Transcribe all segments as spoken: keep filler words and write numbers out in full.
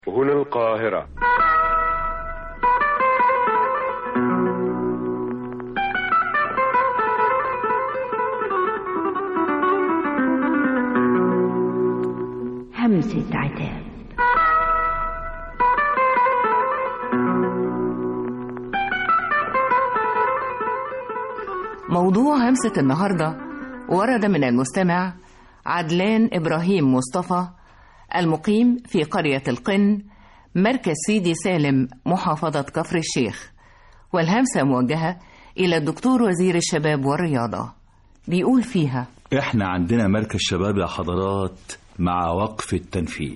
هنا القاهرة. همسة عتاب. موضوع همسة النهاردة ورد من المستمع عدلان إبراهيم مصطفى المقيم في قرية القن مركز سيدي سالم محافظة كفر الشيخ، والهمسة موجهة إلى الدكتور وزير الشباب والرياضة. بيقول فيها: احنا عندنا مركز شباب يا حضرات مع وقف التنفيذ.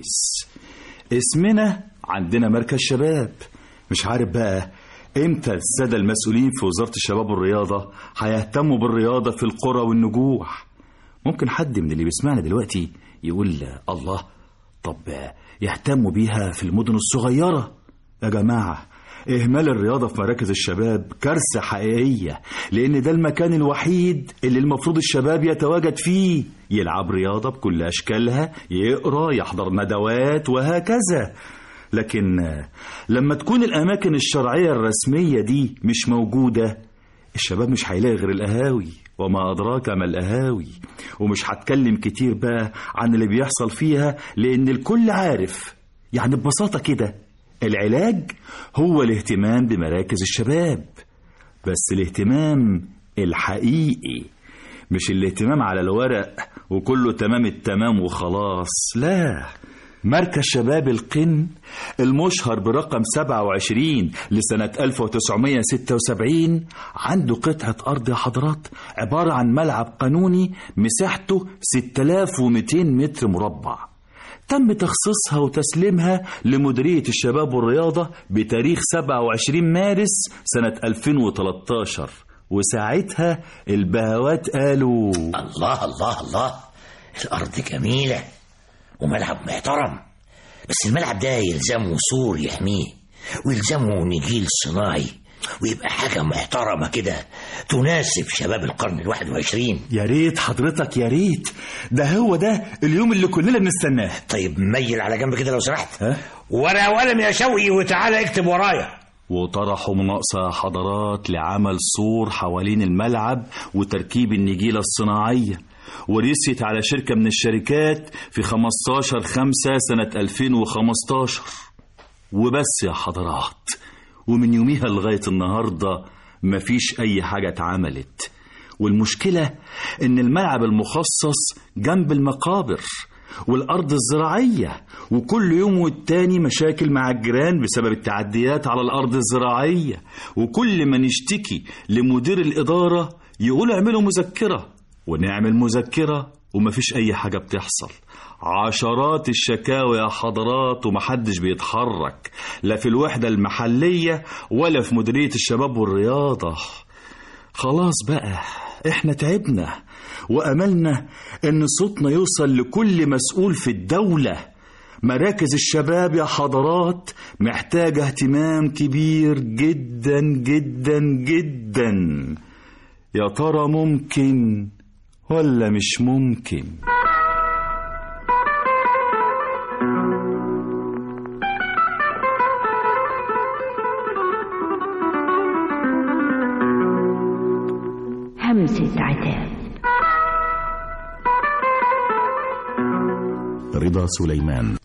اسمنا عندنا مركز شباب. مش عارف بقى امتى السادة المسؤولين في وزارة الشباب والرياضة هيهتموا بالرياضة في القرى والنجوح. ممكن حد من اللي بيسمعنا دلوقتي يقول الله، طب يهتموا بيها في المدن الصغيرة؟ يا جماعة، إهمال الرياضة في مراكز الشباب كارثة حقيقية، لأن ده المكان الوحيد اللي المفروض الشباب يتواجد فيه، يلعب رياضة بكل أشكالها، يقرأ، يحضر ندوات وهكذا. لكن لما تكون الأماكن الشرعية الرسمية دي مش موجودة، الشباب مش هيلاقي غير القهاوي، وما أدراك ما القهاوي. ومش هتكلم كتير بقى عن اللي بيحصل فيها، لأن الكل عارف. يعني ببساطة كده، العلاج هو الاهتمام بمراكز الشباب، بس الاهتمام الحقيقي، مش الاهتمام على الورق وكله تمام التمام وخلاص. لا، مركز شباب القن المشهر برقم سبعة وعشرين لسنة ألف وتسعمائة وستة وسبعين عنده قطعة أرض يا حضرات عبارة عن ملعب قانوني مساحته ستة آلاف ومئتين متر مربع. تم تخصيصها وتسليمها لمديرية الشباب والرياضة بتاريخ سبعة وعشرين مارس سنة ألفين وثلاثة عشر، وساعتها البهوات قالوا: الله الله الله، الأرض جميلة وملعب محترم، بس الملعب ده يلزمه سور يحميه، ويلزمه نجيل صناعي، ويبقى حاجة محترمة كده تناسب شباب القرن الواحد وعشرين. يا ريت حضرتك، يا ريت، ده هو ده اليوم اللي كلنا بنستناه. طيب ميل على جنب كده لو سمحت، ورقة وقلم يا شوقي وتعالى اكتب ورايا. وطرحوا مناقصة حضرات لعمل سور حوالين الملعب وتركيب النجيلة الصناعية، ورثت على شركة من الشركات في خمستاشر خمسة سنة ألفين وخمستاشر. وبس يا حضرات، ومن يوميها لغاية النهاردة مفيش أي حاجة اتعملت. والمشكلة إن الملعب المخصص جنب المقابر والأرض الزراعية، وكل يوم والتاني مشاكل مع الجيران بسبب التعديات على الأرض الزراعية، وكل ما نشتكي لمدير الإدارة يقول اعملوا مذكرة، ونعمل مذكرة ومفيش أي حاجة بتحصل. عشرات الشكاوى يا حضرات ومحدش بيتحرك، لا في الوحدة المحلية ولا في مديرية الشباب والرياضة. خلاص بقى، احنا تعبنا وأملنا ان صوتنا يوصل لكل مسؤول في الدولة. مراكز الشباب يا حضرات محتاجة اهتمام كبير جدا جدا جدا. يا ترى ممكن ولا مش ممكن؟ همسة عتاب. رضا سليمان.